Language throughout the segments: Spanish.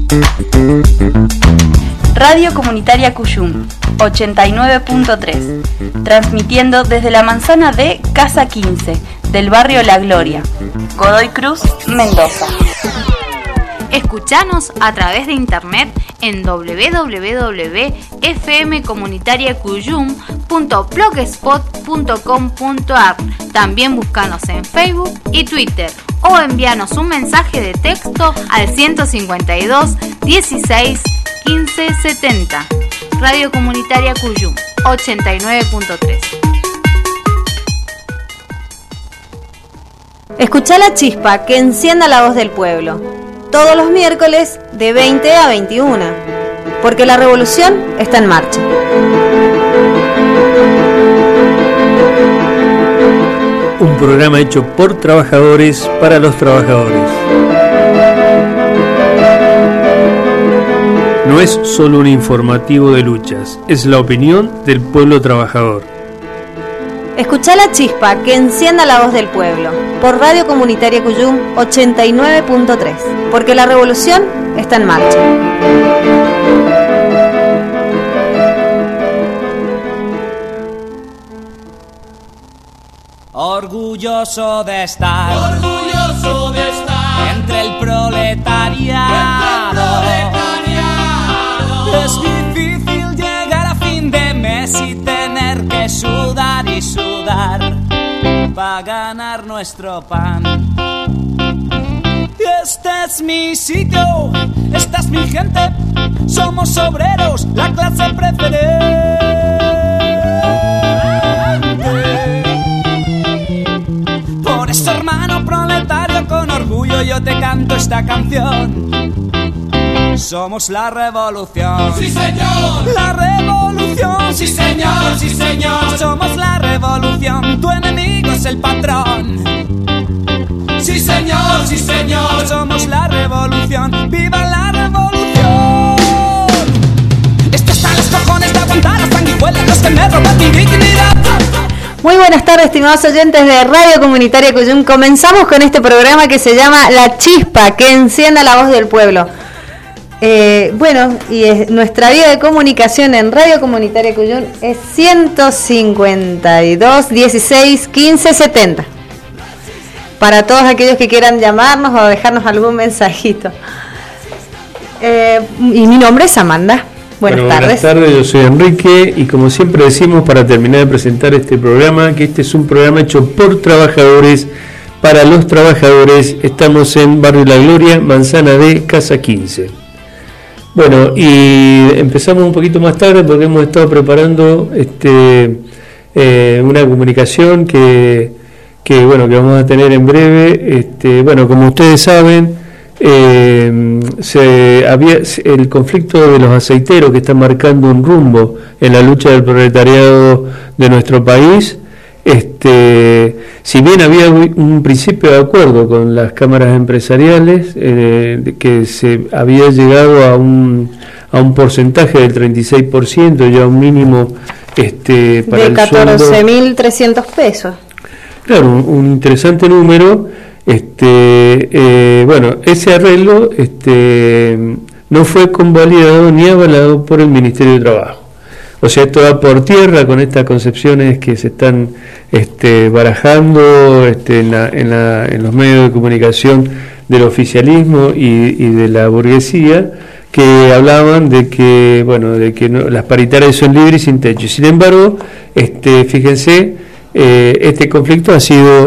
Radio Comunitaria Cuyum, 89.3, transmitiendo desde la manzana de Casa 15, del barrio La Gloria, Godoy Cruz, Mendoza. Escuchanos a través de internet en www.fmcomunitariacuyum.blogspot.com.ar. También búscanos en Facebook y Twitter o envíanos un mensaje de texto al 152 16 15 70. Radio Comunitaria Cuyum, 89.3. Escuchá la chispa que encienda la voz del pueblo. Todos los miércoles de 20 a 21. Porque la revolución está en marcha. Un programa hecho por trabajadores para los trabajadores. No es solo un informativo de luchas, es la opinión del pueblo trabajador. Escuchá la chispa que encienda la voz del pueblo, por Radio Comunitaria Cuyum 89.3, porque la revolución está en marcha. Orgulloso de estar entre el proletariado. Es difícil llegar a fin de mes y tener que sudar y sudar para ganar nuestro pan. Este es mi sitio, esta es mi gente, somos obreros, la clase preferente. Por eso, hermano proletario, con orgullo yo te canto esta canción. Somos la revolución. ¡Sí, señor! La revolución. ¡Sí, señor! ¡Sí, señor! Somos la revolución. Tu enemigo es el patrón. ¡Sí, señor! ¡Sí, señor! Somos la revolución. ¡Viva la revolución! Esto está en los cojones de aguantar las sanguijuelas, los que me roban mi dignidad. Muy buenas tardes, estimados oyentes de Radio Comunitaria Cuyum. Comenzamos con este programa que se llama La Chispa, que encienda la voz del pueblo. Nuestra vía de comunicación en Radio Comunitaria Cuyum es 152 16 15 70. Para todos aquellos que quieran llamarnos o dejarnos algún mensajito. Y mi nombre es Amanda. Buenas tardes. Buenas tardes, yo soy Enrique y como siempre decimos para terminar de presentar este programa, que este es un programa hecho por trabajadores, para los trabajadores. Estamos en Barrio La Gloria, Manzana de Casa 15. Bueno, y empezamos un poquito más tarde porque hemos estado preparando una comunicación que vamos a tener en breve. Como ustedes saben, el conflicto de los aceiteros que está marcando un rumbo en la lucha del proletariado de nuestro país. Si bien había un principio de acuerdo con las cámaras empresariales, que se había llegado a un porcentaje del 36%, ya un mínimo para de 14.300 pesos. Claro, un interesante número. Ese arreglo no fue convalidado ni avalado por el Ministerio de Trabajo. O sea, esto va por tierra con estas concepciones que se están barajando en los medios de comunicación del oficialismo y de la burguesía, que hablaban de que las paritarias son libres y sin techo. Sin embargo, fíjense, este conflicto ha sido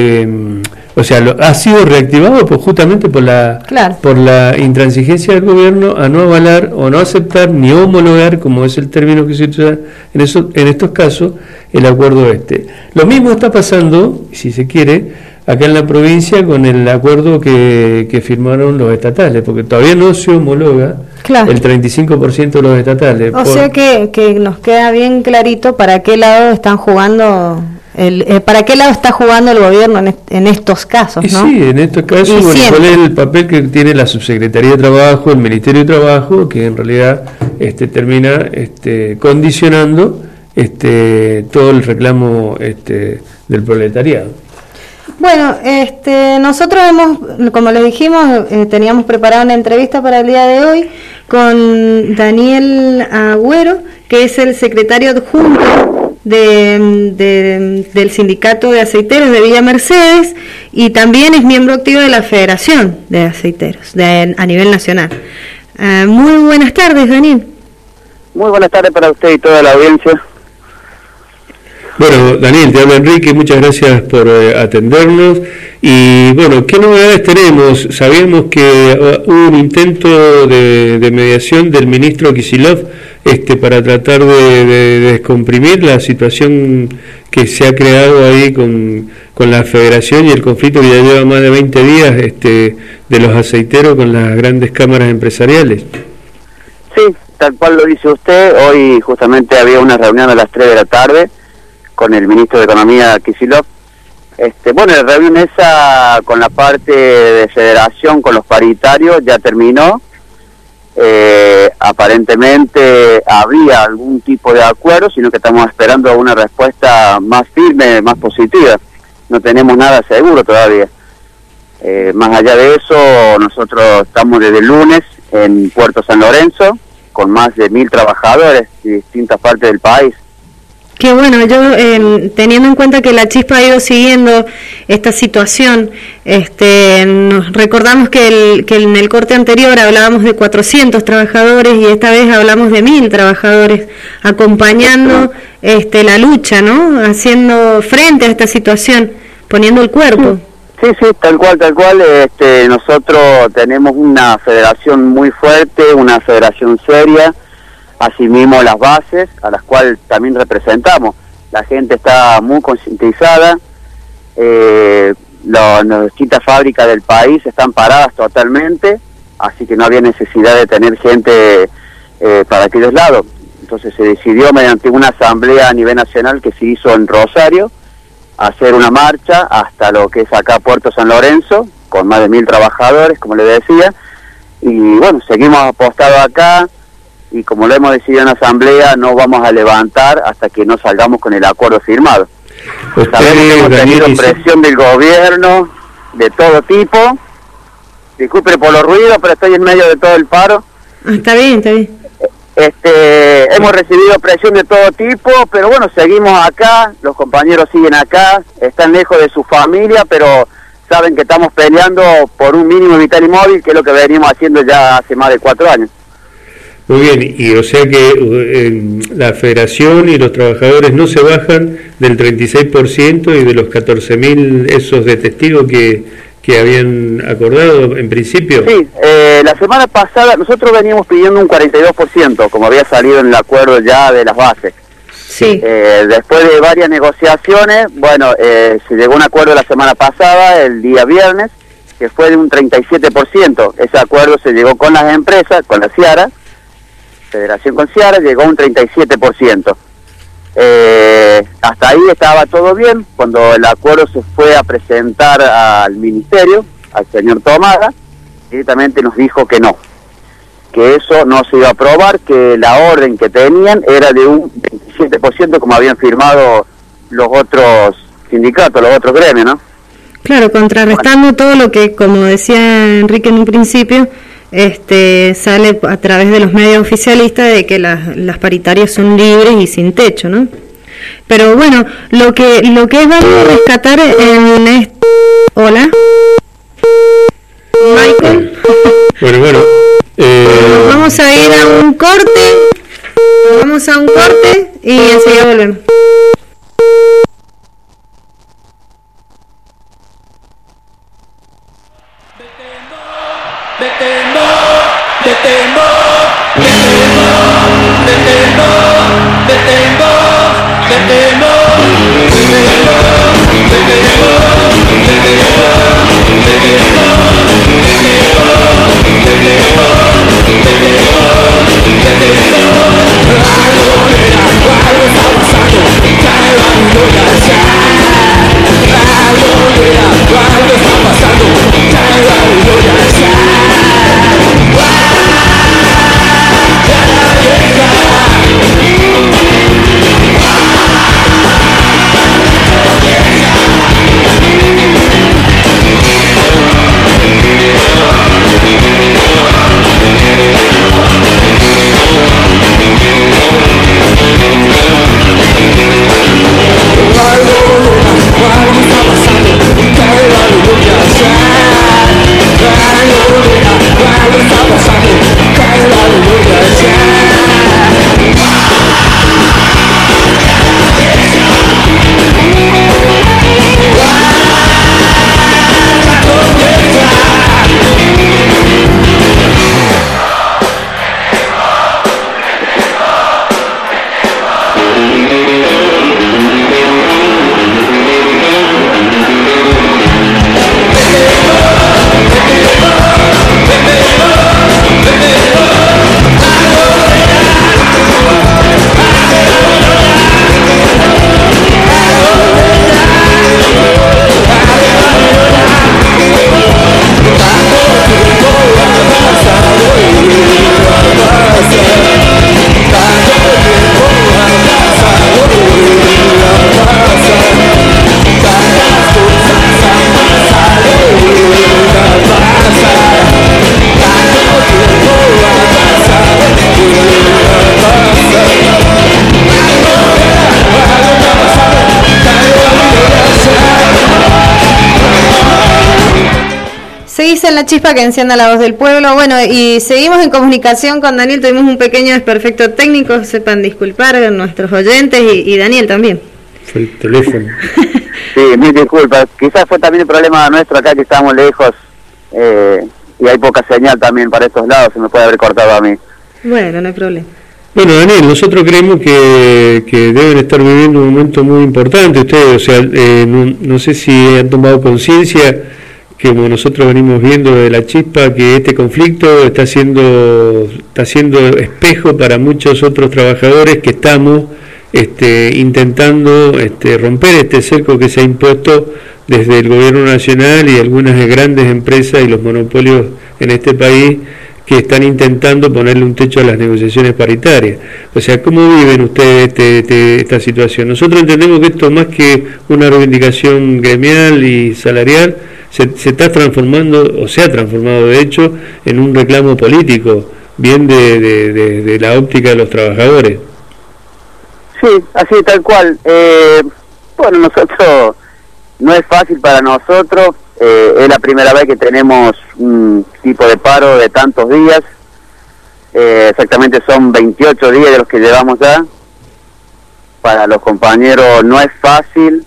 ha sido reactivado justamente por la intransigencia del gobierno a no avalar o no aceptar ni homologar, como es el término que se usa en estos casos, el acuerdo Lo mismo está pasando, si se quiere, acá en la provincia con el acuerdo que firmaron los estatales, porque todavía no se homologa el 35% de los estatales. Sea que nos queda bien clarito para qué lado están jugando. ¿Para qué lado está jugando el gobierno en estos casos, no? Sí, en estos casos, ¿cuál es el papel que tiene la Subsecretaría de Trabajo, el Ministerio de Trabajo, que en realidad termina condicionando todo el reclamo del proletariado? Bueno, nosotros como les dijimos, teníamos preparada una entrevista para el día de hoy con Daniel Agüero, que es el secretario adjunto del Sindicato de Aceiteros de Villa Mercedes y también es miembro activo de la Federación de Aceiteros a nivel nacional. Muy buenas tardes, Daniel. Muy buenas tardes para usted y toda la audiencia. Bueno, Daniel, te habla Enrique, muchas gracias por atendernos. Y bueno, ¿qué novedades tenemos? Sabíamos que hubo un intento de mediación del ministro Kicillof para tratar de descomprimir la situación que se ha creado ahí con la federación y el conflicto que ya lleva más de 20 días de los aceiteros con las grandes cámaras empresariales. Sí, tal cual lo dice usted. Hoy justamente había una reunión a las 3 de la tarde con el ministro de Economía, Kicillof. La reunión esa con la parte de federación, con los paritarios, ya terminó. Aparentemente había algún tipo de acuerdo, sino que estamos esperando una respuesta más firme, más positiva. No tenemos nada seguro todavía. Más allá de eso, nosotros estamos desde el lunes en Puerto San Lorenzo, con más de 1.000 trabajadores de distintas partes del país. Qué bueno, yo teniendo en cuenta que la Chispa ha ido siguiendo esta situación, nos recordamos que en el corte anterior hablábamos de 400 trabajadores y esta vez hablamos de 1.000 trabajadores acompañando la lucha, ¿no? Haciendo frente a esta situación, poniendo el cuerpo. Sí, tal cual. Nosotros tenemos una federación muy fuerte, una federación seria. Asimismo las bases, a las cuales también representamos. La gente está muy concientizada, las distintas fábricas del país están paradas totalmente, así que no había necesidad de tener gente para aquellos lados. Entonces se decidió mediante una asamblea a nivel nacional que se hizo en Rosario, hacer una marcha hasta lo que es acá Puerto San Lorenzo, con más de 1.000 trabajadores, como le decía, y bueno, seguimos apostados acá. Y como lo hemos decidido en la asamblea, no vamos a levantar hasta que no salgamos con el acuerdo firmado. Sabemos que hemos tenido presión del gobierno, de todo tipo. Disculpe por los ruidos, pero estoy en medio de todo el paro. Está bien. Hemos recibido presión de todo tipo, pero bueno, seguimos acá, los compañeros siguen acá, están lejos de su familia, pero saben que estamos peleando por un mínimo vital y móvil, que es lo que venimos haciendo ya hace más de 4 años. Muy bien, y o sea que la federación y los trabajadores no se bajan del 36% y de los 14.000 esos de testigos que habían acordado en principio. Sí, la semana pasada nosotros veníamos pidiendo un 42%, como había salido en el acuerdo ya de las bases. Sí. Después de varias negociaciones, se llegó a un acuerdo la semana pasada, el día viernes, que fue de un 37%. Ese acuerdo se llegó con las empresas, con la Ciara, Federación con Ciara, llegó a un 37%. Hasta ahí estaba todo bien. Cuando el acuerdo se fue a presentar al ministerio, al señor Tomada, directamente nos dijo que no, que eso no se iba a aprobar, que la orden que tenían era de un 27%, como habían firmado los otros sindicatos, los otros gremios, ¿no? Claro, contrarrestando todo lo que, como decía Enrique en un principio, sale a través de los medios oficialistas de que las paritarias son libres y sin techo, ¿no? Pero bueno, lo que es válido rescatar en Hola, Michael. Bueno. Vamos a ir a un corte. Vamos a un corte y enseguida volvemos. una chispa que encienda la voz del pueblo. Bueno, y seguimos en comunicación con Daniel. Tuvimos un pequeño desperfecto técnico, sepan disculpar a nuestros oyentes y Daniel también. Fue el teléfono. Sí, mil disculpas. Quizás fue también el problema nuestro acá, que estamos lejos y hay poca señal también para estos lados. Se me puede haber cortado a mí. Bueno, no hay problema. Bueno, Daniel, nosotros creemos que deben estar viviendo un momento muy importante ustedes, o sea, no sé si han tomado conciencia que, como nosotros venimos viendo de la chispa, que este conflicto está siendo espejo para muchos otros trabajadores que estamos intentando romper este cerco que se ha impuesto desde el gobierno nacional y algunas grandes empresas y los monopolios en este país, que están intentando ponerle un techo a las negociaciones paritarias. O sea, ¿cómo viven ustedes esta situación? Nosotros entendemos que esto, más que una reivindicación gremial y salarial, se está transformando, o se ha transformado de hecho, en un reclamo político, bien de la óptica de los trabajadores. Sí, así tal cual. Bueno, nosotros, no es fácil para nosotros. Es la primera vez que tenemos un tipo de paro de tantos días. Exactamente son 28 días de los que llevamos ya. Para los compañeros no es fácil.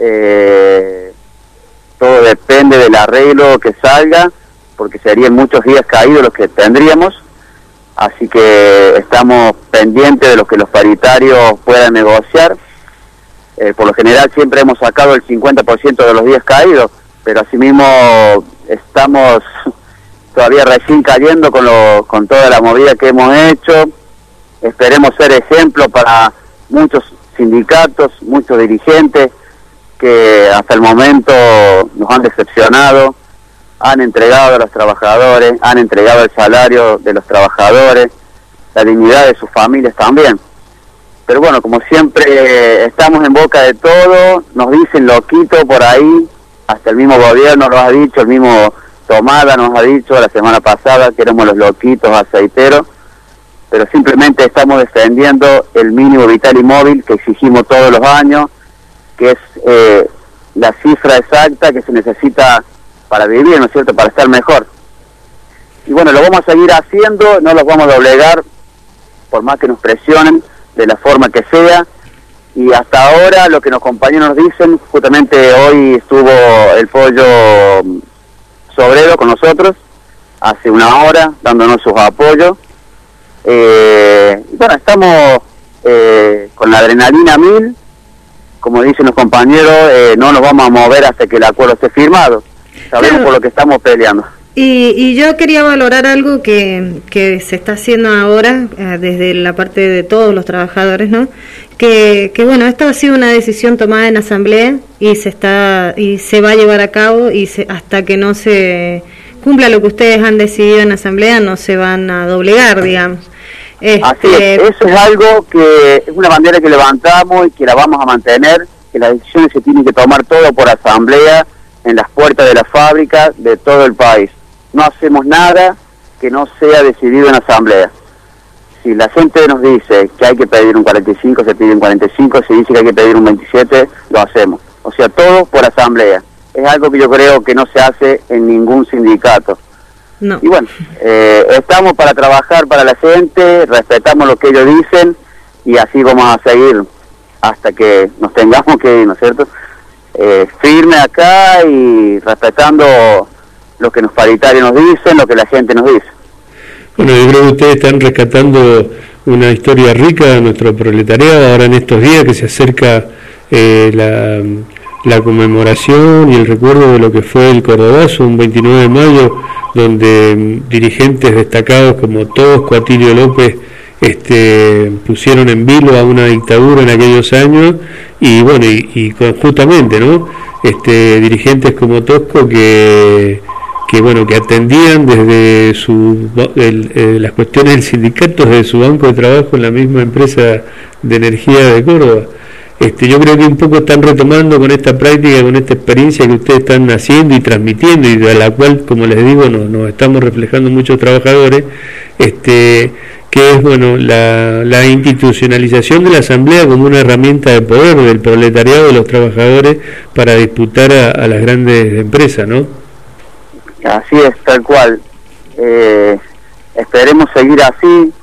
Todo depende del arreglo que salga, porque serían muchos días caídos los que tendríamos. Así que estamos pendientes de lo que los paritarios puedan negociar. Por lo general siempre hemos sacado el 50% de los días caídos, pero asimismo estamos todavía recién cayendo con toda la movida que hemos hecho. Esperemos ser ejemplo para muchos sindicatos, muchos dirigentes que hasta el momento nos han decepcionado, han entregado a los trabajadores, han entregado el salario de los trabajadores, la dignidad de sus familias también. Pero bueno, como siempre estamos en boca de todo, nos dicen loquito por ahí. Hasta el mismo gobierno nos ha dicho, el mismo Tomada nos ha dicho la semana pasada que éramos los loquitos aceiteros, pero simplemente estamos defendiendo el mínimo vital y móvil que exigimos todos los años, que es la cifra exacta que se necesita para vivir, ¿no es cierto?, para estar mejor. Y bueno, lo vamos a seguir haciendo, no los vamos a doblegar, por más que nos presionen, de la forma que sea. Y hasta ahora lo que los compañeros nos dicen, justamente hoy estuvo el Pollo Sobrero con nosotros, hace una hora, dándonos sus apoyos. Bueno, estamos con la adrenalina 1000, como dicen los compañeros, no nos vamos a mover hasta que el acuerdo esté firmado. Sabemos por lo que estamos peleando. Y yo quería valorar algo que se está haciendo ahora desde la parte de todos los trabajadores, ¿no? Que bueno, esto ha sido una decisión tomada en asamblea y se va a llevar a cabo hasta que no se cumpla lo que ustedes han decidido en asamblea, no se van a doblegar, digamos. Así es, eso es algo que es una bandera que levantamos y que la vamos a mantener, que las decisiones se tienen que tomar todo por asamblea, en las puertas de la fábrica de todo el país. No hacemos nada que no sea decidido en asamblea. Si la gente nos dice que hay que pedir un 45, se pide un 45, si dice que hay que pedir un 27, lo hacemos. O sea, todo por asamblea. Es algo que yo creo que no se hace en ningún sindicato. No. Y bueno, estamos para trabajar para la gente, respetamos lo que ellos dicen y así vamos a seguir hasta que nos tengamos que ir, ¿no es cierto? Firme acá y respetando lo que los paritarios nos dicen, lo que la gente nos dice. Bueno, yo creo que ustedes están rescatando una historia rica de nuestro proletariado ahora en estos días que se acerca la conmemoración y el recuerdo de lo que fue el Cordobazo, un 29 de mayo, donde dirigentes destacados como Tosco, Atilio López, pusieron en vilo a una dictadura en aquellos años y bueno, y justamente, ¿no? Dirigentes como Tosco que atendían desde las cuestiones del sindicato, desde su banco de trabajo en la misma empresa de energía de Córdoba. Yo creo que un poco están retomando con esta práctica, con esta experiencia que ustedes están haciendo y transmitiendo y de la cual, como les digo, nos estamos reflejando muchos trabajadores, que es bueno la institucionalización de la asamblea como una herramienta de poder del proletariado de los trabajadores para disputar a las grandes empresas, ¿no? Así es, tal cual. Esperemos seguir así,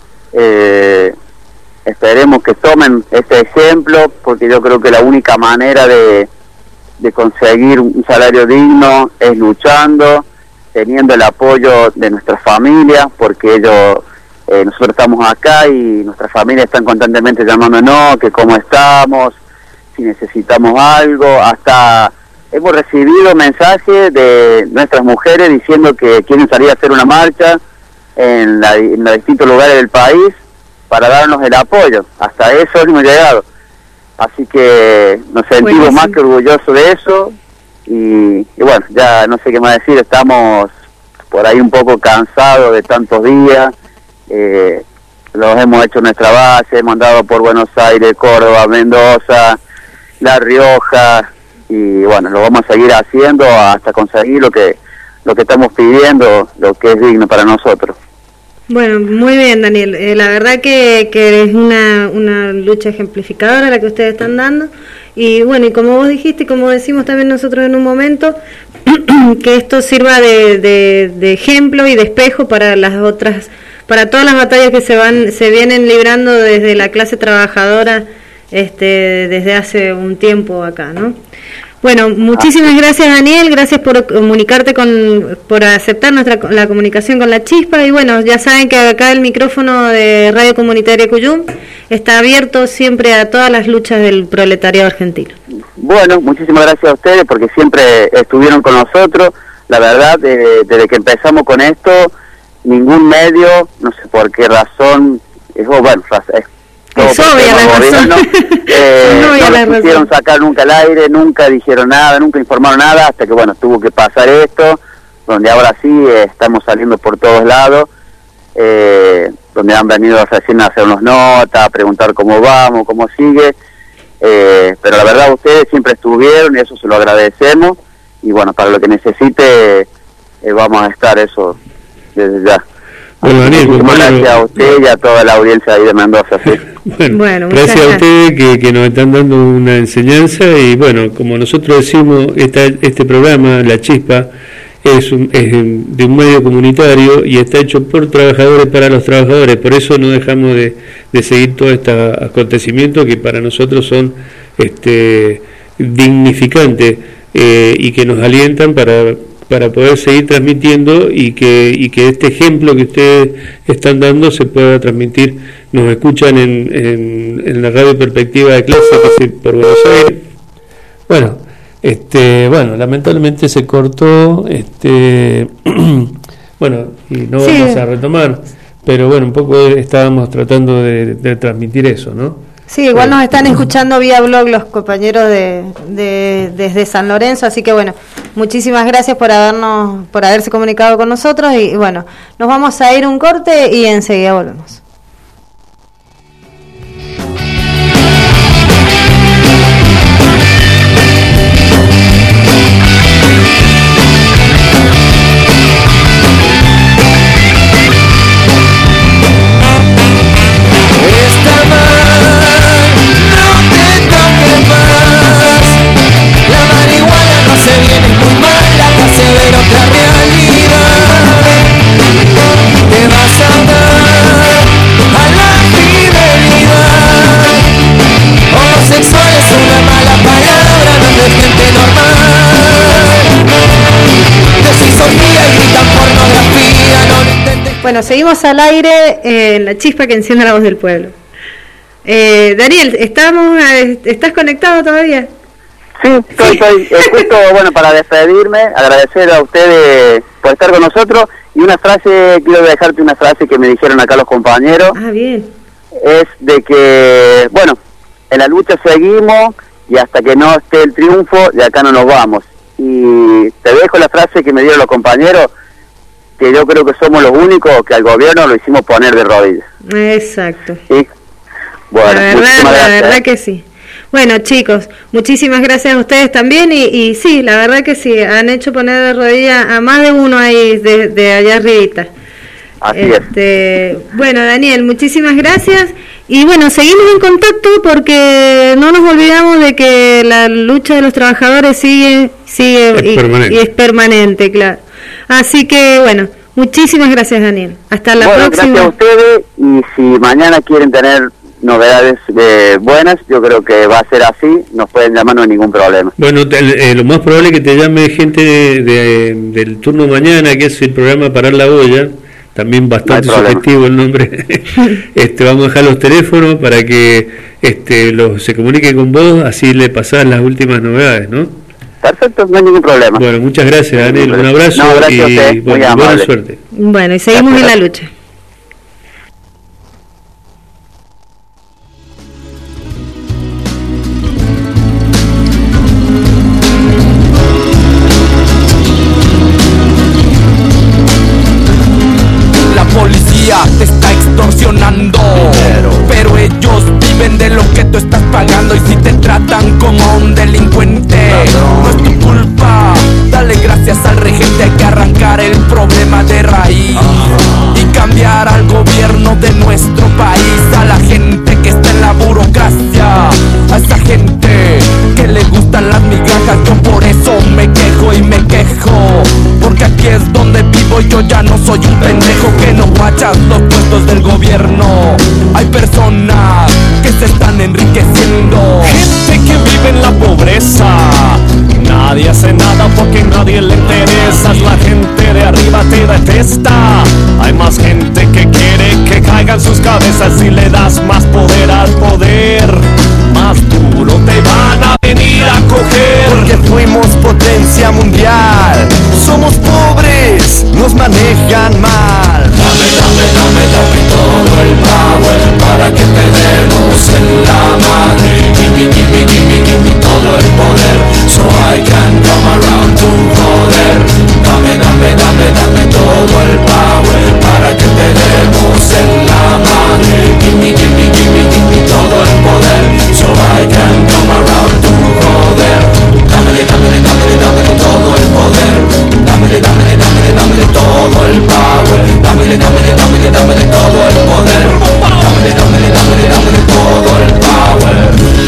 esperemos que tomen este ejemplo, porque yo creo que la única manera de conseguir un salario digno es luchando, teniendo el apoyo de nuestras familias, porque nosotros estamos acá y nuestras familias están constantemente llamándonos, que cómo estamos, si necesitamos algo. Hasta hemos recibido mensajes de nuestras mujeres diciendo que quieren salir a hacer una marcha en los distintos lugares del país para darnos el apoyo. Hasta eso hemos llegado. Así que nos sentimos más que orgullosos de eso y bueno, ya no sé qué más decir, estamos por ahí un poco cansados de tantos días. Los hemos hecho en nuestra base, hemos andado por Buenos Aires, Córdoba, Mendoza, La Rioja, y bueno, lo vamos a seguir haciendo hasta conseguir lo que estamos pidiendo, lo que es digno para nosotros. Bueno, muy bien, Daniel. La verdad que es una lucha ejemplificadora la que ustedes están dando. Y bueno, y como vos dijiste, como decimos también nosotros en un momento, que esto sirva de ejemplo y de espejo para las otras, para todas las batallas que se vienen librando desde la clase trabajadora desde hace un tiempo acá, ¿no? Bueno, muchísimas gracias, Daniel, gracias por comunicarte por aceptar la comunicación con La Chispa. Y bueno, ya saben que acá el micrófono de Radio Comunitaria Cuyum está abierto siempre a todas las luchas del proletariado argentino. Bueno, muchísimas gracias a ustedes porque siempre estuvieron con nosotros. La verdad, desde que empezamos con esto, ningún medio, no sé por qué razón, es obvia la razón. No lo quisieron sacar nunca al aire, nunca dijeron nada, nunca informaron nada, hasta que bueno, tuvo que pasar esto, donde ahora sí estamos saliendo por todos lados, donde han venido recién a hacernos notas, a preguntar cómo vamos, cómo sigue, pero la verdad ustedes siempre estuvieron y eso se lo agradecemos, y bueno, para lo que necesite vamos a estar eso desde ya. Bueno, Daniel, gracias a usted y a toda la audiencia ahí de Mendoza. ¿Sí? Bueno, gracias a ustedes que nos están dando una enseñanza y bueno, como nosotros decimos, este programa, La Chispa, es de un medio comunitario y está hecho por trabajadores para los trabajadores, por eso no dejamos de seguir todo este acontecimiento que para nosotros son dignificantes y que nos alientan para poder seguir transmitiendo y que este ejemplo que ustedes están dando se pueda transmitir. Nos escuchan en la radio Perspectiva de Clase, que es por Buenos Aires. Bueno, lamentablemente se cortó, bueno, y no vamos a retomar, pero bueno, un poco estábamos tratando de transmitir eso, ¿no? Sí, igual nos están escuchando vía blog los compañeros desde San Lorenzo, así que bueno, muchísimas gracias por haberse comunicado con nosotros y bueno, nos vamos a ir un corte y enseguida volvemos. Bueno, seguimos al aire La Chispa que enciende la voz del pueblo. Daniel, ¿estás conectado todavía? Sí, estoy justo, bueno, para despedirme, agradecer a ustedes por estar con nosotros y quiero dejarte una frase que me dijeron acá los compañeros. Ah, bien. Es de que, bueno, en la lucha seguimos y hasta que no esté el triunfo, de acá no nos vamos. Y te dejo la frase que me dieron los compañeros, que yo creo que somos los únicos que al gobierno lo hicimos poner de rodillas. Exacto. ¿Sí? Bueno, la verdad que sí. Bueno, chicos, muchísimas gracias a ustedes también y sí, la verdad que sí, han hecho poner de rodillas a más de uno ahí de allá arribita. Así es. Bueno, Daniel, muchísimas gracias y bueno, seguimos en contacto porque no nos olvidamos de que la lucha de los trabajadores sigue y es permanente, claro. Así que bueno, muchísimas gracias, Daniel. Hasta la próxima. Gracias a ustedes, y si mañana quieren tener novedades buenas, yo creo que va a ser así, nos pueden llamar, no hay ningún problema. Bueno, lo más probable es que te llame gente del turno mañana, que es el programa Parar la Olla, también bastante sugestivo el nombre. Vamos a dejar los teléfonos para que se comunique con vos, así le pasás las últimas novedades, ¿no? Perfecto, no hay ningún problema. Bueno, muchas gracias, Daniel, un abrazo y buena suerte. Bueno, y seguimos en la lucha. Te está extorsionando, pero ellos viven de lo que tú estás pagando. Y si te tratan como un delincuente, no es tu culpa. Dale gracias al regente, hay que arrancar el problema de raíz y cambiar al gobierno de nuestro país. A la gente que está en la burocracia, a esa gente que le gustan las migajas. Yo por eso me quejo y me quejo, porque aquí es donde vivo y yo ya no soy un pendejo que no guachas los puestos del gobierno. Hay personas que se están enriqueciendo, gente que vive en la pobreza. Nadie hace nada porque nadie le interesa. La gente de arriba te detesta. Hay más gente que quiere que caigan sus cabezas. Si le das más poder al poder, más duro te van a venir a coger. Porque fuimos potencia mundial, somos pobres, nos manejan mal. Dame, dame, dame, dame todo el power para que te demos en la madre. Gimme, gimme, gimme, gimme todo el poder, so I can come around to joder. Dame, dame, dame, dame todo el power para que te demos en la madre. Gimme, gimme, gimme, gimme todo el poder, so I can come around to joder. Dámele, dámele, dámele, dámele todo el poder. Dámele, dámele, dámele, dámele todo el power. Dámele, dámele, dámele, dámele todo el poder. Dámele, dámele, dámele, dámele todo el power.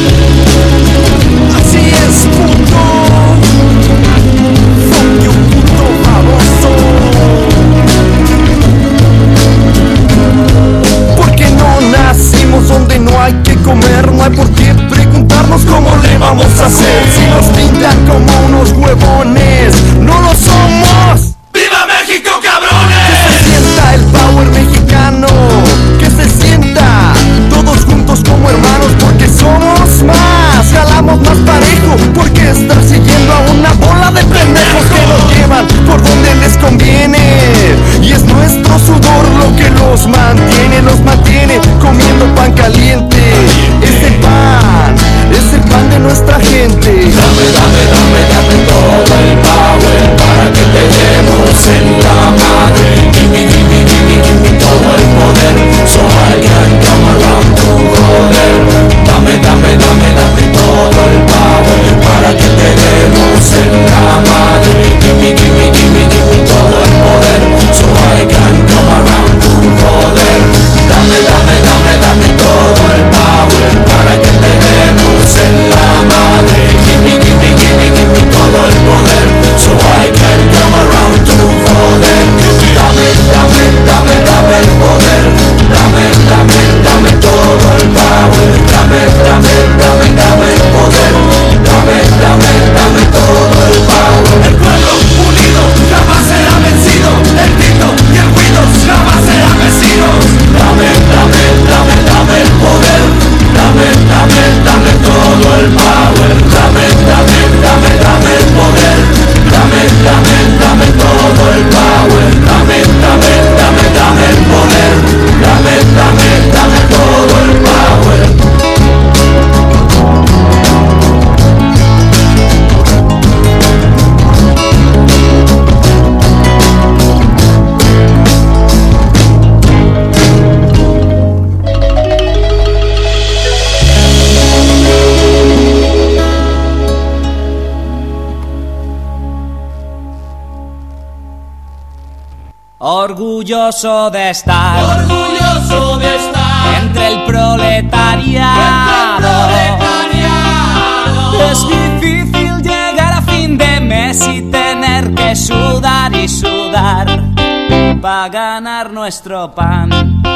Así es, puto. Fuck you, puto baboso. Porque no nacimos donde no hay que comer. No hay por qué preguntarnos cómo le vamos a hacer. Si nos pintan como unos huevones, no lo somos. ¡Viva México, cabrones! Que se sienta el power mexicano, que se sienta todos juntos como hermanos, porque somos más, jalamos más parejo, porque estar siguiendo a una bola de pendejos que nos llevan por donde les conviene. Y es nuestro sudor lo que los mantiene comiendo pan caliente. Ese pan es el pan de nuestra gente. Dame, dame, dame, dame todo el power para que te demos en la madre. Gimme, gimme, gimme, gimme todo el poder, so I can come around to joder. Dame, dame, dame, dame todo el power para que te demos en la madre. Gimme, gimme, gimme, gimme todo el poder, so I can come around to joder. Dame, dame, dame, dame todo el power para que te demos en la madre. Gimme, gimme, gimme, gimme todo el poder, so I can come around to joder. Dame, dame, dame, dame el poder. Dame, dame, dame todo el power. Dame, dame, dame, dame el poder. Dame, dame, dame todo el power. El pueblo unido jamás será vencido. El grito y el ruido jamás serán vecinos. Dame, dame, dame, dame el poder. Dame, dame, dame todo el power. Dame, dame, dame, dame el poder. Dame, dame, dame todo el power. Dame, dame, dame, dame el poder. Dame, dame, dame todo el power. Orgulloso de estar entre el proletariado. Es difícil llegar a fin de mes y tener que sudar y sudar para ganar nuestro pan.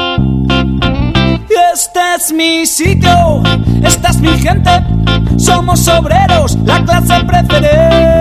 Este es mi sitio, esta es mi gente, somos obreros, la clase preferente.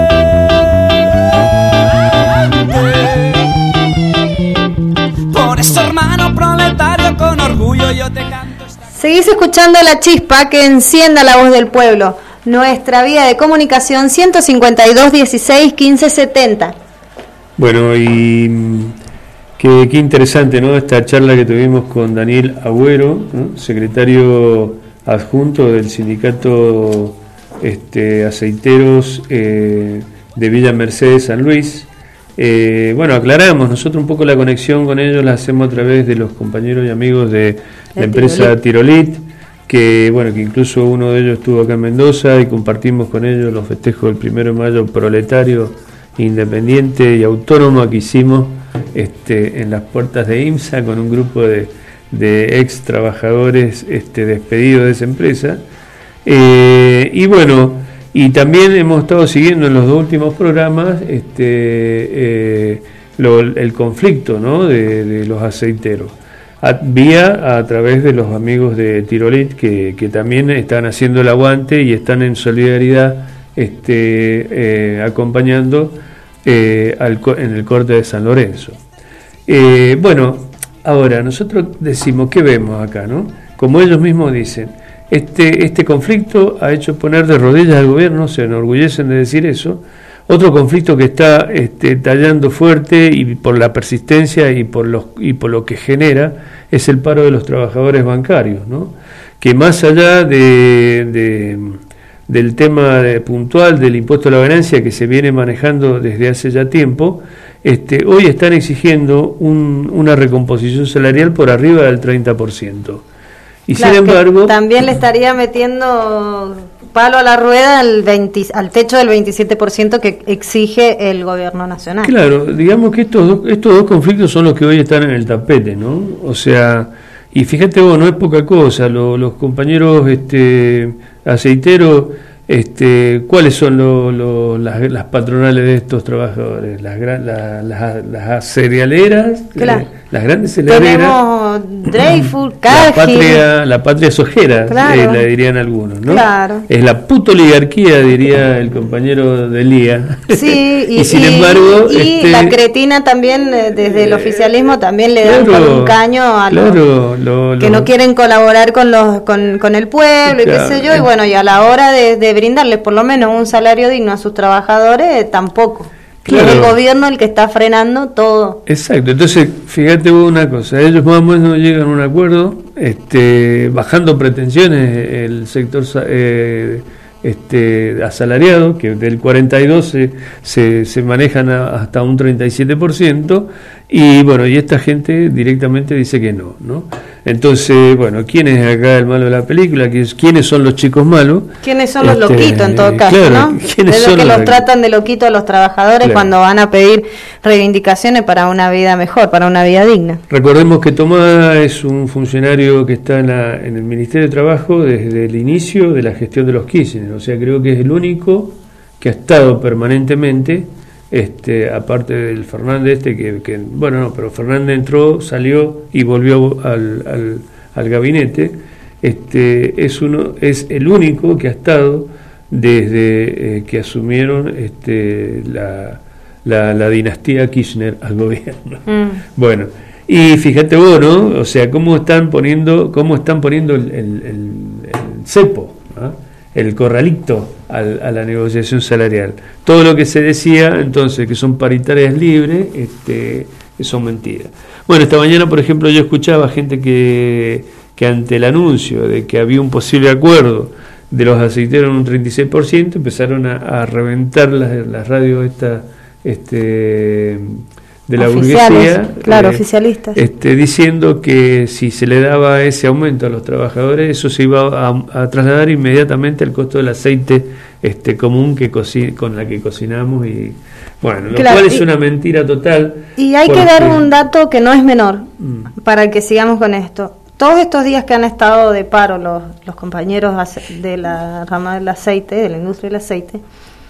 Por eso, hermano proletario, con orgullo yo te canto. Seguís escuchando La Chispa, que encienda la voz del pueblo. Nuestra vía de comunicación 152 16 15 70. Bueno, y qué interesante, ¿no? Esta charla que tuvimos con Daniel Agüero, ¿no? Secretario adjunto del sindicato aceiteros de Villa Mercedes, San Luis. Bueno, aclaramos, nosotros un poco la conexión con ellos la hacemos a través de los compañeros y amigos de la empresa Tirolit, que bueno, que incluso uno de ellos estuvo acá en Mendoza y compartimos con ellos los festejos del 1 de mayo proletario, independiente y autónomo que hicimos en las puertas de IMSA con un grupo de ex trabajadores despedidos de esa empresa. Y bueno, y también hemos estado siguiendo en los dos últimos programas el conflicto, ¿no? de los aceiteros a través de los amigos de Tirolit que también están haciendo el aguante y están en solidaridad acompañando en el corte de San Lorenzo. Bueno, ahora nosotros decimos, ¿qué vemos acá, no? Como ellos mismos dicen, este conflicto ha hecho poner de rodillas al gobierno, se enorgullecen de decir eso. Otro conflicto que está tallando fuerte y por la persistencia y por lo que genera es el paro de los trabajadores bancarios, ¿no? Que más allá del tema puntual del impuesto a la ganancia que se viene manejando desde hace ya tiempo, hoy están exigiendo una recomposición salarial por arriba del 30%. Y claro, sin embargo, también le estaría metiendo palo a la rueda al techo del 27% que exige el gobierno nacional. Claro, digamos que estos dos conflictos son los que hoy están en el tapete, ¿no? O sea, y fíjate vos, no es poca cosa, los compañeros aceiteros, ¿cuáles son las patronales de estos trabajadores? Las cerealeras, claro. Las grandes cerealeras. Tenemos Dreyfus, Cargill. La patria sojera, claro. La dirían algunos, ¿no? Claro. Es la puto oligarquía, diría el compañero de Lía. Sí, y sin embargo... la cretina también, desde el oficialismo, también le dan con un caño a los que no quieren colaborar con el pueblo, claro. Y qué sé yo, y bueno, y a la hora de brindarles por lo menos un salario digno a sus trabajadores, tampoco. Claro. Es el gobierno el que está frenando todo. Exacto, entonces fíjate vos una cosa, ellos más o menos llegan a un acuerdo, bajando pretensiones el sector asalariado, que del 42 se manejan hasta un 37%, y bueno, y esta gente directamente dice que no. Entonces, bueno, ¿quién es acá el malo de la película? ¿Quiénes son los chicos malos? ¿Quiénes son los loquitos en todo caso, claro, no? ¿Quiénes son que los tratan de loquitos a los trabajadores, claro, cuando van a pedir reivindicaciones para una vida mejor, para una vida digna? Recordemos que Tomás es un funcionario que está en el Ministerio de Trabajo desde el inicio de la gestión de los Kirchner, o sea, creo que es el único que ha estado permanentemente, aparte del Fernández que bueno, no, pero Fernández entró, salió y volvió al gabinete, es el único que ha estado desde que asumieron la dinastía Kirchner al gobierno. Bueno, y fíjate vos, ¿no? O sea, cómo están poniendo el cepo, ¿no? El corralito a la negociación salarial. Todo lo que se decía entonces que son paritarias libres, son mentiras. Bueno, esta mañana, por ejemplo, yo escuchaba gente que ante el anuncio de que había un posible acuerdo de los aceiteros en un 36%, empezaron a reventar las radios de la burguesía, claro, oficialistas, diciendo que si se le daba ese aumento a los trabajadores, eso se iba a trasladar inmediatamente al costo del aceite común con la que cocinamos, y bueno, lo cual es una mentira total. Y hay que dar un dato que no es menor, para que sigamos con esto. Todos estos días que han estado de paro los compañeros de la rama del aceite, de la industria del aceite,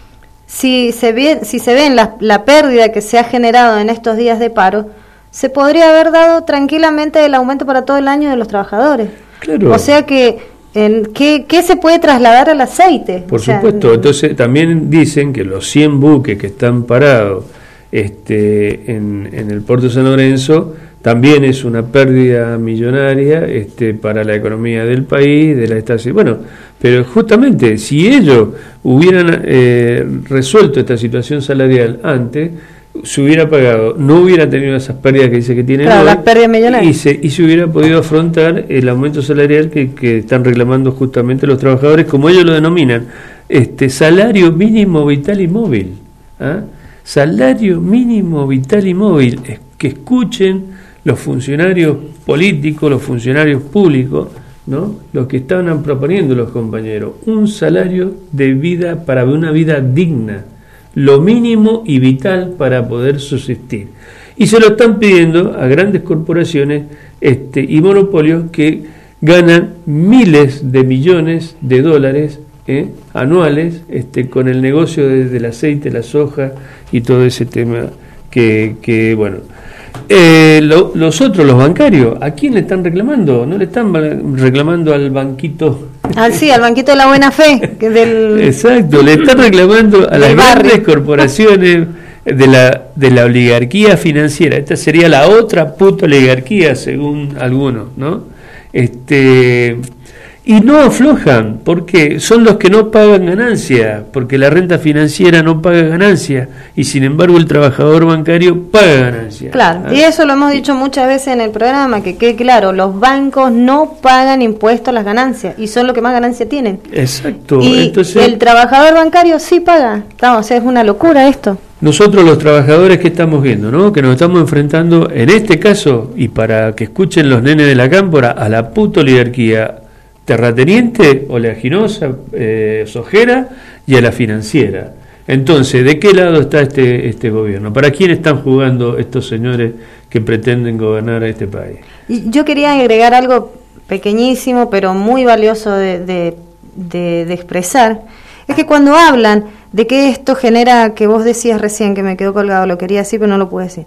si se ven la pérdida que se ha generado en estos días de paro, se podría haber dado tranquilamente el aumento para todo el año de los trabajadores. Claro. O sea que, ¿qué se puede trasladar al aceite? Por supuesto. Entonces también dicen que los 100 buques que están parados en el puerto de San Lorenzo también es una pérdida millonaria para la economía del país, de la estación. Bueno, pero justamente si ellos hubieran resuelto esta situación salarial antes, se hubiera pagado, no hubiera tenido esas pérdidas que dice que tienen hoy, las pérdidas millonarias, y se hubiera podido afrontar el aumento salarial que están reclamando justamente los trabajadores, como ellos lo denominan, salario mínimo vital y móvil. Salario mínimo vital y móvil. Que escuchen los funcionarios políticos, los funcionarios públicos, ¿no? Los que estaban proponiendo los compañeros, un salario de vida para una vida digna, lo mínimo y vital para poder subsistir. Y se lo están pidiendo a grandes corporaciones y monopolios que ganan miles de millones de dólares anuales con el negocio del aceite, la soja y todo ese tema que bueno. Los bancarios, ¿a quién le están reclamando? No le están reclamando al banquito. Sí, al banquito de la buena fe. Exacto, le están reclamando a las grandes corporaciones de la oligarquía financiera. Esta sería la otra puta oligarquía, según algunos, ¿no? Y no aflojan, porque son los que no pagan ganancia, porque la renta financiera no paga ganancia, y sin embargo el trabajador bancario paga ganancia. Claro, y eso lo hemos dicho muchas veces en el programa, que quede claro, los bancos no pagan impuestos a las ganancias, y son los que más ganancia tienen. Exacto. Y entonces, el trabajador bancario sí paga. O sea, es una locura esto. Nosotros los trabajadores que estamos viendo, ¿no? Que nos estamos enfrentando, en este caso, y para que escuchen los nenes de la cámpora, a la puta oligarquía terrateniente, oleaginosa, sojera, y a la financiera. Entonces, ¿de qué lado está este gobierno? ¿Para quién están jugando estos señores que pretenden gobernar a este país? Y yo quería agregar algo pequeñísimo, pero muy valioso de expresar. Es que cuando hablan de que esto genera, que vos decías recién, que me quedó colgado, lo quería decir pero no lo pude decir,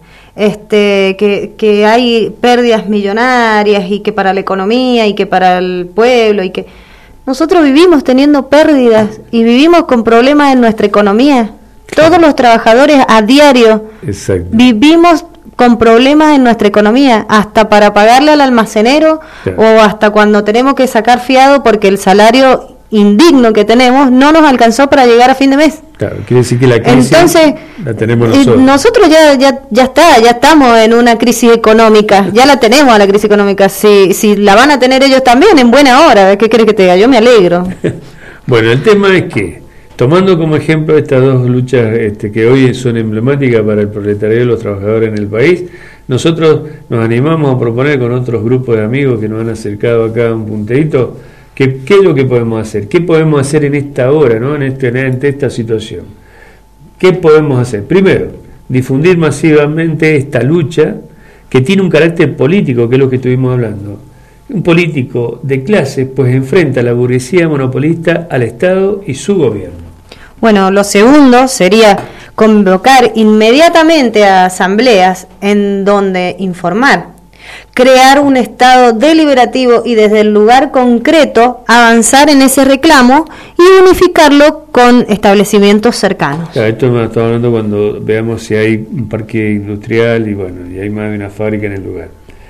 que hay pérdidas millonarias y que para la economía y que para el pueblo, y que nosotros vivimos teniendo pérdidas y vivimos con problemas en nuestra economía. Todos los trabajadores a diario vivimos con problemas en nuestra economía, hasta para pagarle al almacenero, o hasta cuando tenemos que sacar fiado porque el salario indigno que tenemos no nos alcanzó para llegar a fin de mes. Claro, quiere decir que la crisis la tenemos nosotros. Nosotros ya estamos en una crisis económica, ya la tenemos a la crisis económica. Si la van a tener ellos también, en buena hora. ¿Qué crees que te diga? Yo me alegro. Bueno, el tema es que, tomando como ejemplo estas dos luchas que hoy son emblemáticas para el proletariado y los trabajadores en el país, nosotros nos animamos a proponer con otros grupos de amigos que nos han acercado acá a un punteíto, ¿qué es lo que podemos hacer? ¿Qué podemos hacer en esta hora, ¿no? ante esta situación? ¿Qué podemos hacer? Primero, difundir masivamente esta lucha que tiene un carácter político, que es lo que estuvimos hablando. Un político de clase, pues enfrenta a la burguesía monopolista, al Estado y su gobierno. Bueno, lo segundo sería convocar inmediatamente a asambleas en donde informar, crear un estado deliberativo y desde el lugar concreto avanzar en ese reclamo y unificarlo con establecimientos cercanos. Claro, esto me está hablando cuando veamos si hay un parque industrial y bueno, y hay más de una fábrica en el lugar.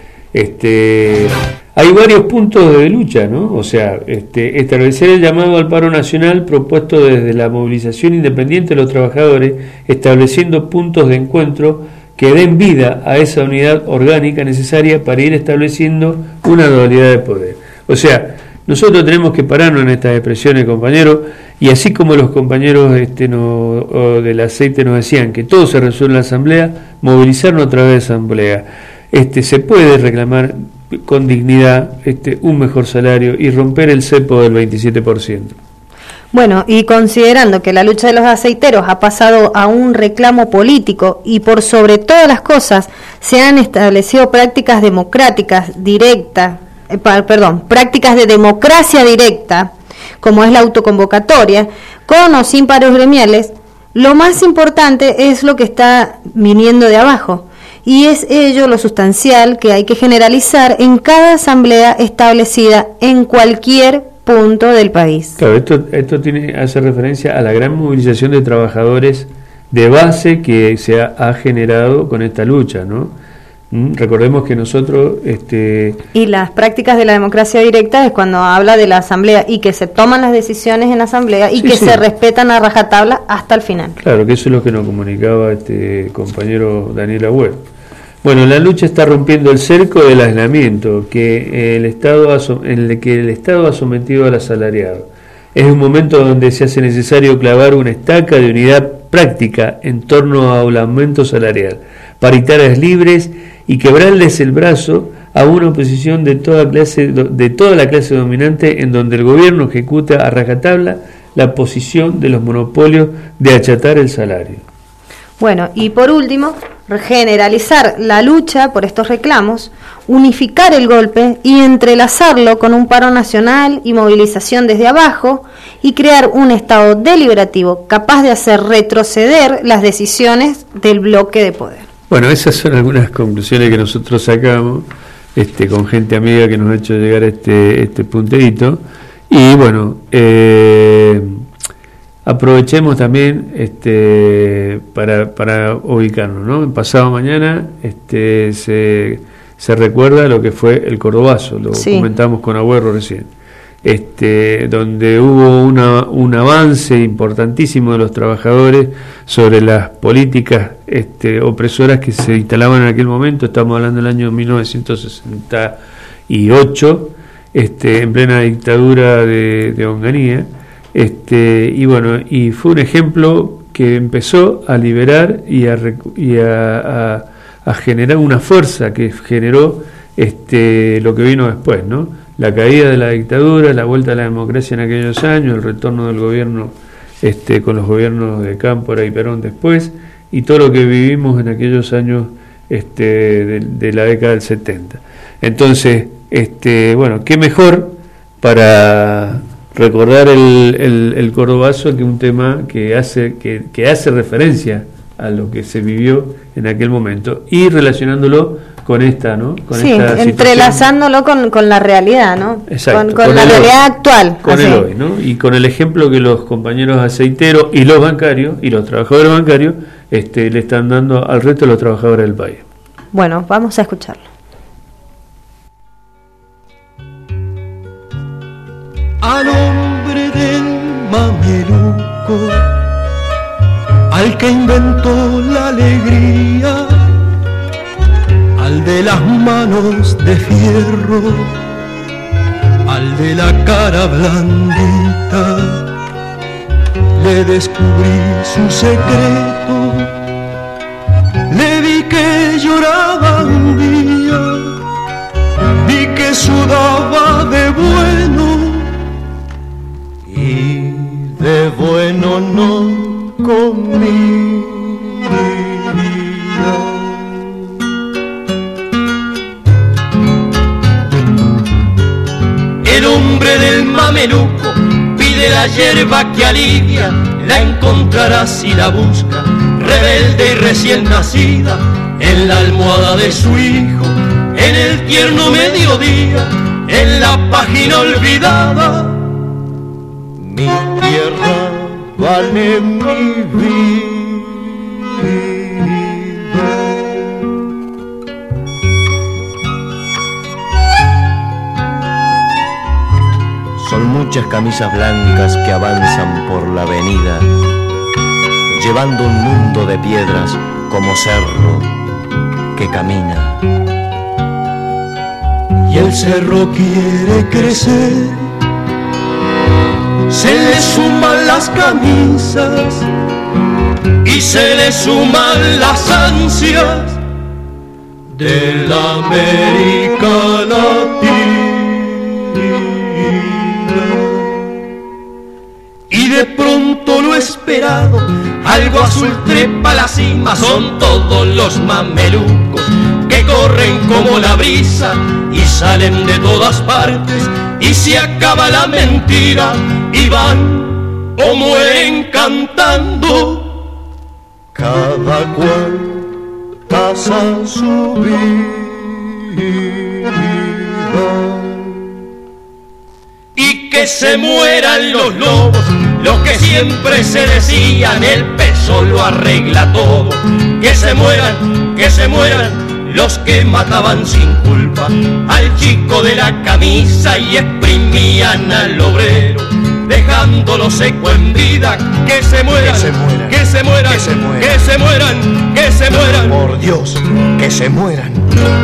Hay varios puntos de lucha, ¿no? O sea, establecer el llamado al paro nacional propuesto desde la movilización independiente de los trabajadores, estableciendo puntos de encuentro que den vida a esa unidad orgánica necesaria para ir estableciendo una dualidad de poder. O sea, nosotros tenemos que pararnos en estas expresiones, compañeros, y así como los compañeros del aceite nos decían que todo se resuelve en la asamblea, movilizarnos a través de esa asamblea. Se puede reclamar con dignidad un mejor salario y romper el cepo del 27%. Bueno, y considerando que la lucha de los aceiteros ha pasado a un reclamo político y por sobre todas las cosas se han establecido prácticas democráticas directas, prácticas de democracia directa, como es la autoconvocatoria, con o sin paros gremiales, Lo más importante es lo que está viniendo de abajo, y es ello lo sustancial que hay que generalizar en cada asamblea establecida en cualquier punto del país. Claro, esto hace referencia a la gran movilización de trabajadores de base que se ha generado con esta lucha, ¿no? Recordemos que nosotros... Y las prácticas de la democracia directa es cuando habla de la asamblea y que se toman las decisiones en la asamblea y que se respetan a rajatabla hasta el final. Claro, que eso es lo que nos comunicaba este compañero Daniel Agüero. Bueno, la lucha está rompiendo el cerco del aislamiento que el Estado ha sometido al asalariado. Es un momento donde se hace necesario clavar una estaca de unidad práctica en torno al aumento salarial, paritarias libres y quebrarles el brazo a una oposición de toda la clase dominante, en donde el gobierno ejecuta a rajatabla la posición de los monopolios de achatar el salario. Bueno, y por último, generalizar la lucha por estos reclamos, unificar el golpe y entrelazarlo con un paro nacional y movilización desde abajo, y crear un Estado deliberativo capaz de hacer retroceder las decisiones del bloque de poder. Bueno, esas son algunas conclusiones que nosotros sacamos con gente amiga que nos ha hecho llegar este punteíto. Y bueno, aprovechemos también para ubicarnos, ¿no? En pasado mañana se recuerda lo que fue el Cordobazo, lo comentamos con Agüero recién, donde hubo un avance importantísimo de los trabajadores sobre las políticas opresoras que se instalaban en aquel momento. Estamos hablando del año 1968, en plena dictadura de Onganía. Y bueno, y fue un ejemplo que empezó a liberar y a generar una fuerza que generó lo que vino después, ¿no? La caída de la dictadura, la vuelta a la democracia en aquellos años, el retorno del gobierno con los gobiernos de Cámpora y Perón después, y todo lo que vivimos en aquellos años de la década del 70. Entonces, bueno, qué mejor para recordar el Cordobazo que un tema que hace referencia a lo que se vivió en aquel momento y relacionándolo con esta, ¿no? Esta entrelazándolo con la realidad, ¿no? Exacto, con la realidad actual. Con el hoy, ¿no? Y con el ejemplo que los compañeros aceiteros y los bancarios y los trabajadores bancarios le están dando al resto de los trabajadores del país. Bueno, vamos a escucharlo. Al hombre del mameluco, al que inventó la alegría, al de las manos de fierro, al de la cara blandita, le descubrí su secreto, le vi que lloraba un día, vi que sudaba de bueno, y de bueno no comía. El hombre del mameluco pide la hierba que alivia, la encontrará si la busca, rebelde y recién nacida, en la almohada de su hijo, en el tierno mediodía, en la página olvidada. Mi tierra vale mi vida. Son muchas camisas blancas que avanzan por la avenida, llevando un mundo de piedras como cerro que camina. Y el cerro quiere crecer, se le suman las camisas y se le suman las ansias de la América Latina. Y de pronto lo esperado, algo azul trepa a la cima, son todos los mamelucos que corren como la brisa y salen de todas partes, y se acaba la mentira y van o mueren cantando cada cual tasa su vida. Y que se mueran los lobos, los que siempre se decían el peso lo arregla todo. Que se mueran los que mataban sin culpa al chico de la camisa y exprimían al obrero, dejándolo seco en vida. Que se mueran, que se mueran, que se mueran, que se mueran, que se mueran. Por Dios, que se mueran.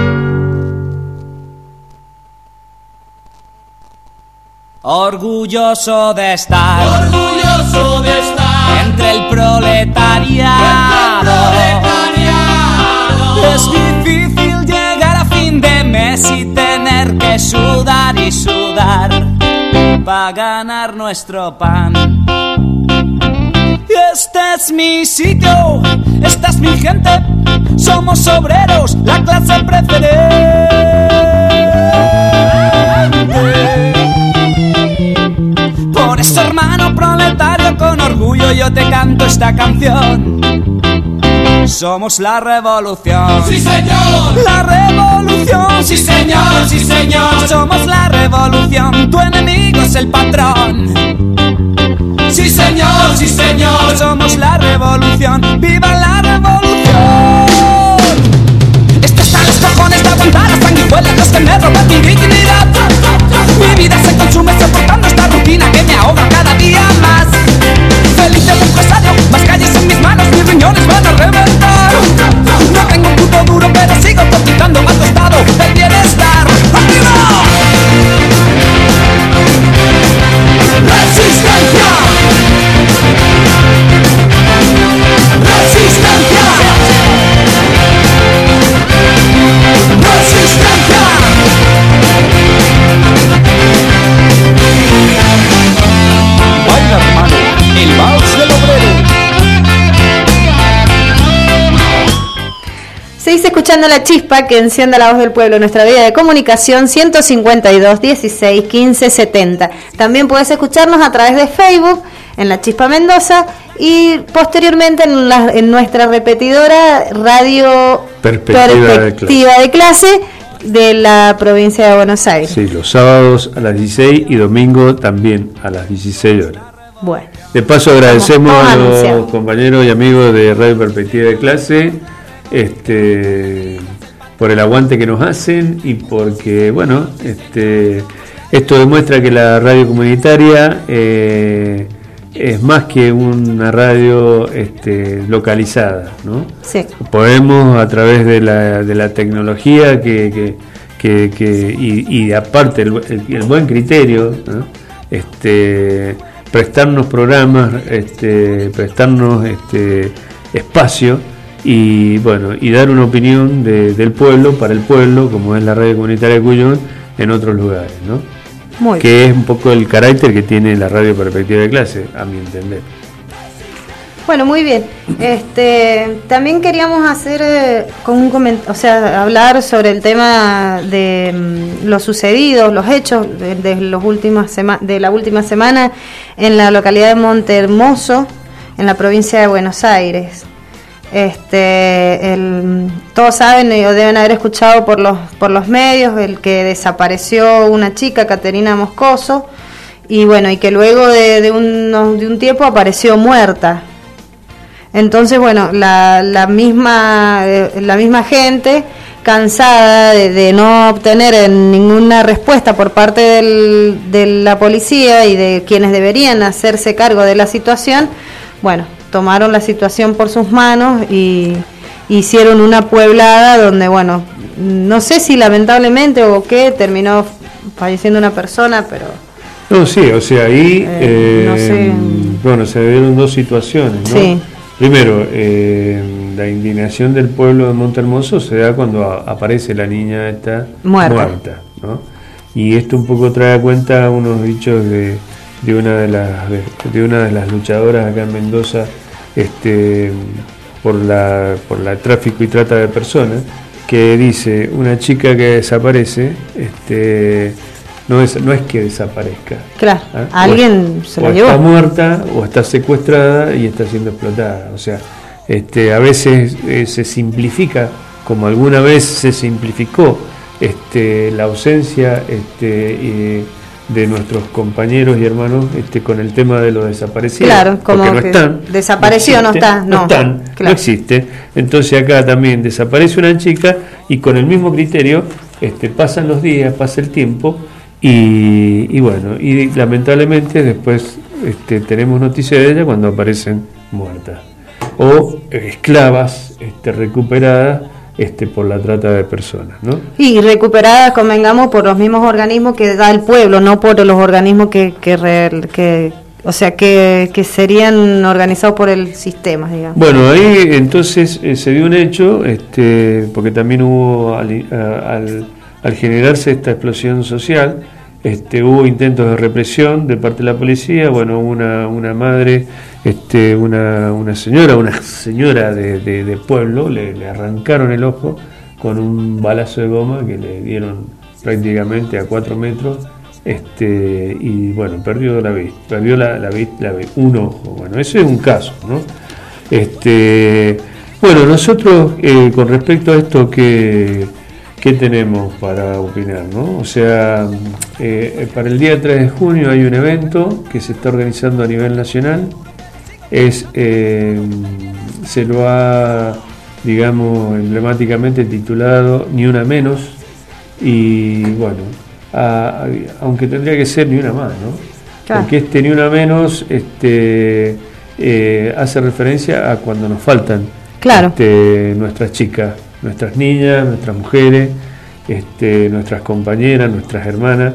Orgulloso de estar entre el proletariado. Es difícil llegar a fin de mes y tener que sudar y sudar para ganar nuestro pan. Y este es mi sitio, esta es mi gente, somos obreros, la clase preferente. Por eso, hermano proletario, con orgullo yo te canto esta canción. Somos la revolución. ¡Sí, señor! La revolución. ¡Sí, señor! ¡Sí, señor! Somos la revolución. Tu enemigo es el patrón. ¡Sí, señor! ¡Sí, señor! Somos la revolución. ¡Viva la revolución! Esto está en los cojones de aguantar las sanguijuelas, los que me roban mi dignidad. Mi vida se consume soportando esta rutina que me ahoga cada día más. Feliz de empresario, más calles en mis manos, mis riñones van a reventar. No tengo un puto duro, pero sigo cotizando a tu estado del bienestar. ¡Arriba! ¡Resistencia! ¡Resistencia! ¡Resistencia! Baila, hermano, el vals del obrero. Seguís escuchando La Chispa, que enciende la voz del pueblo, nuestra vía de comunicación 152 16 15 70. También puedes escucharnos a través de Facebook, en La Chispa Mendoza, y posteriormente en nuestra repetidora Radio Perspectiva de Clase de la provincia de Buenos Aires. Sí, los sábados a las 16 y domingo también a las 16 horas. Bueno. De paso agradecemos vamos a los anunciar. compañeros y amigos de Radio Perspectiva de Clase por el aguante que nos hacen y porque, bueno, esto demuestra que la radio comunitaria es más que una radio localizada, ¿no? Sí. Podemos, a través de la tecnología y aparte el buen criterio, ¿no? Prestarnos programas, prestarnos espacio y bueno, y dar una opinión del pueblo para el pueblo, como es la radio comunitaria de Cuyón, en otros lugares, ¿no? Muy que bien. Es un poco el carácter que tiene la radio Perspectiva de Clase, a mi entender. Bueno, muy bien. También queríamos hacer hablar sobre el tema de los sucedidos, los hechos de la última semana en la localidad de Montehermoso, en la provincia de Buenos Aires. Todos saben o deben haber escuchado por los medios el que desapareció una chica, Caterina Moscoso, y bueno, y que luego de un tiempo apareció muerta. Entonces, bueno, la misma gente, cansada de no obtener ninguna respuesta por parte de la policía y de quienes deberían hacerse cargo de la situación, bueno, tomaron la situación por sus manos y hicieron una pueblada donde, bueno, no sé si lamentablemente o qué, terminó falleciendo una persona, pero... No, sí, o sea, ahí no sé. Bueno, se dieron dos situaciones, ¿no? Sí. Primero, la indignación del pueblo de Montehermoso se da cuando aparece la niña esta muerta, ¿no? Y esto un poco trae a cuenta unos dichos de una de las luchadoras acá en Mendoza, por la tráfico y trata de personas, que dice: una chica que desaparece, no es que desaparezca. Claro, alguien se la llevó. Está muerta o está secuestrada y está siendo explotada. O sea, A veces se simplifica, como alguna vez se simplificó la ausencia de nuestros compañeros y hermanos con el tema de los desaparecidos. Claro, como porque no que están, desapareció, no está, no están, claro. no existe. Entonces acá también desaparece una chica y con el mismo criterio pasan los días, pasa el tiempo y bueno, y lamentablemente después tenemos noticias de ella cuando aparecen muertas o esclavas recuperadas por la trata de personas, ¿no? Y recuperadas, convengamos, por los mismos organismos que da el pueblo, no por los organismos que serían organizados por el sistema, digamos. Bueno, ahí entonces se dio un hecho, porque también hubo al generarse esta explosión social, hubo intentos de represión de parte de la policía. Bueno, una madre, una señora de pueblo, le arrancaron el ojo con un balazo de goma que le dieron prácticamente a 4 metros, y bueno, perdió la vista, un ojo. Bueno, ese es un caso, ¿no? Bueno, nosotros con respecto a esto ¿qué tenemos para opinar, ¿no? O sea, para el día 3 de junio hay un evento que se está organizando a nivel nacional. Se lo ha, digamos, emblemáticamente titulado Ni Una Menos. Y bueno, aunque tendría que ser Ni Una Más, ¿no? Claro. Porque Ni Una Menos hace referencia a cuando nos faltan, claro, nuestras chicas, nuestras niñas, nuestras mujeres, nuestras compañeras, nuestras hermanas,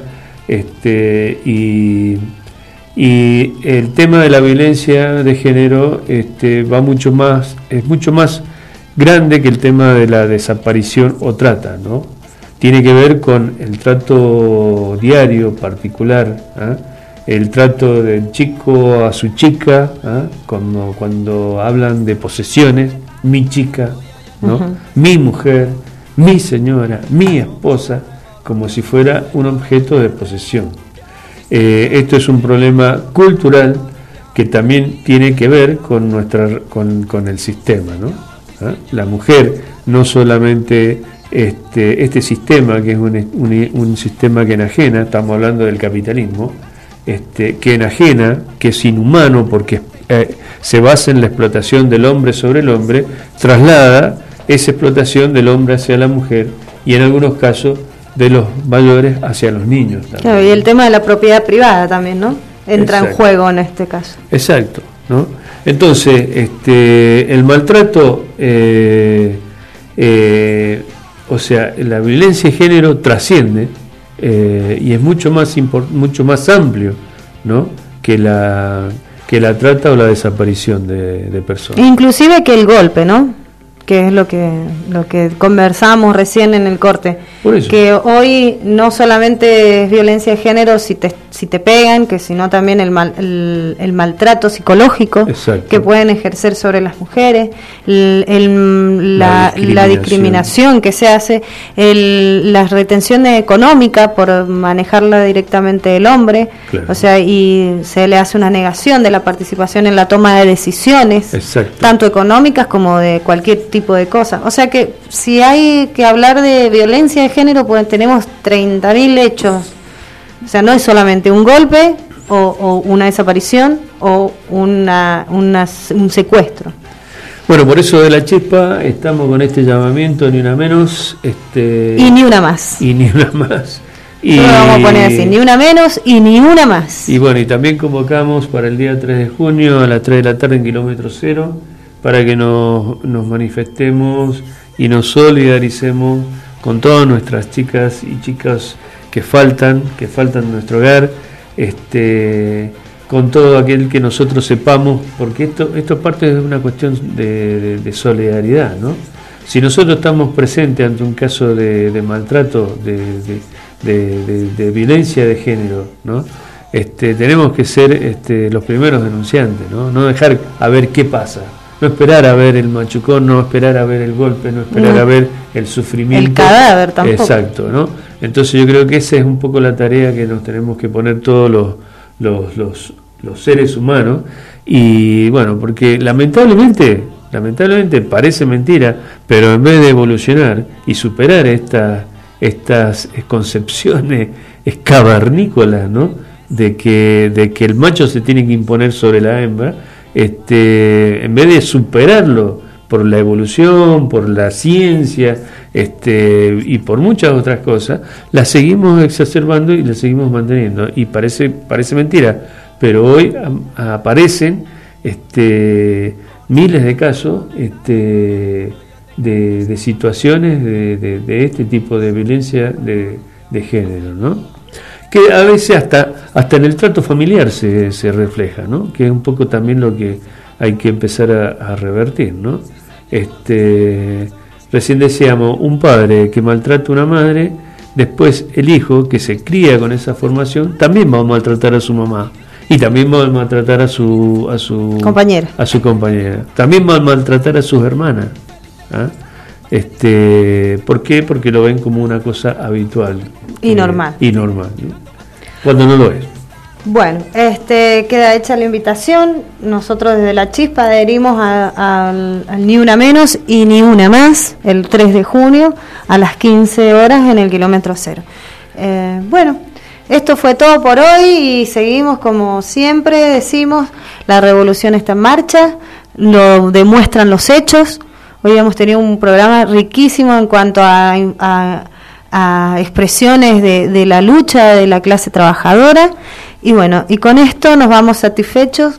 y el tema de la violencia de género va mucho más, es mucho más grande que el tema de la desaparición o trata, ¿no? Tiene que ver con el trato diario particular, el trato del chico a su chica, cuando hablan de posesiones, mi chica, ¿no? Uh-huh. Mi mujer, mi señora, mi esposa, como si fuera un objeto de posesión. Esto es un problema cultural que también tiene que ver con con el sistema, ¿no? La mujer no solamente este sistema, que es un sistema que enajena, estamos hablando del capitalismo, que enajena, que es inhumano porque se basa en la explotación del hombre sobre el hombre, traslada esa explotación del hombre hacia la mujer y en algunos casos de los mayores hacia los niños también. Claro, y el tema de la propiedad privada también, ¿no? Entra en juego en este caso. Exacto, ¿no? Entonces, el maltrato, o sea, la violencia de género trasciende y es mucho más amplio, ¿no? que la trata o la desaparición de personas. Inclusive que el golpe, ¿no? Que es lo que conversamos recién en el corte. Por eso. Que hoy no solamente es violencia de género si te pegan, que sino también el maltrato psicológico. Exacto. Que pueden ejercer sobre las mujeres, la discriminación que se hace, las retenciones económicas por manejarla directamente el hombre. Claro. O sea, y se le hace una negación de la participación en la toma de decisiones. Exacto. Tanto económicas como de cualquier tipo de cosas. O sea que si hay que hablar de violencia de género, pues tenemos 30.000 hechos. O sea, no es solamente un golpe o una desaparición o un secuestro. Bueno, por eso de la chispa estamos con este llamamiento, ni una menos. Y ni una más. Y ni una más. Y lo vamos a poner así, ni una menos y ni una más. Y bueno, y también convocamos para el día 3 de junio a las 3 de la tarde en Kilómetro Cero para que nos manifestemos y nos solidaricemos con todas nuestras chicas y chicas que faltan en nuestro hogar, con todo aquel que nosotros sepamos, porque esto parte de una cuestión de solidaridad, ¿no? Si nosotros estamos presentes ante un caso de maltrato, de violencia de género, ¿no? Tenemos que ser los primeros denunciantes, ¿no? No dejar a ver qué pasa. No esperar a ver el machucón, no esperar a ver el golpe, no esperar a ver el sufrimiento. El cadáver tampoco. Exacto, ¿no? Entonces yo creo que esa es un poco la tarea que nos tenemos que poner todos los seres humanos. Y bueno, porque lamentablemente lamentablemente parece mentira, pero en vez de evolucionar y superar estas concepciones cavernícolas, ¿no? de que el macho se tiene que imponer sobre la hembra, en vez de superarlo por la evolución, por la ciencia, y por muchas otras cosas, la seguimos exacerbando y la seguimos manteniendo, y parece mentira, pero hoy aparecen miles de casos de situaciones de este tipo de violencia de género, ¿no? Que a veces hasta en el trato familiar se refleja, ¿no? Que es un poco también lo que hay que empezar a revertir, ¿no? Recién decíamos, un padre que maltrata a una madre, después el hijo que se cría con esa formación también va a maltratar a su mamá, y también va a maltratar a su compañera, también va a maltratar a sus hermanas, ¿ah? ¿Por qué? Porque lo ven como una cosa habitual y normal, ¿no? Cuando no lo es. Bueno, queda hecha la invitación. Nosotros desde La Chispa adherimos al Ni Una Menos y Ni Una Más el 3 de junio a las 15 horas en el kilómetro 0. Bueno, esto fue todo por hoy y seguimos como siempre decimos, la revolución está en marcha, lo demuestran los hechos. Hoy hemos tenido un programa riquísimo en cuanto a expresiones de la lucha de la clase trabajadora. Y bueno, y con esto nos vamos satisfechos.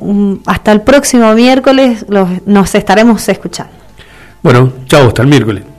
Hasta el próximo miércoles nos estaremos escuchando. Bueno, chao, hasta el miércoles.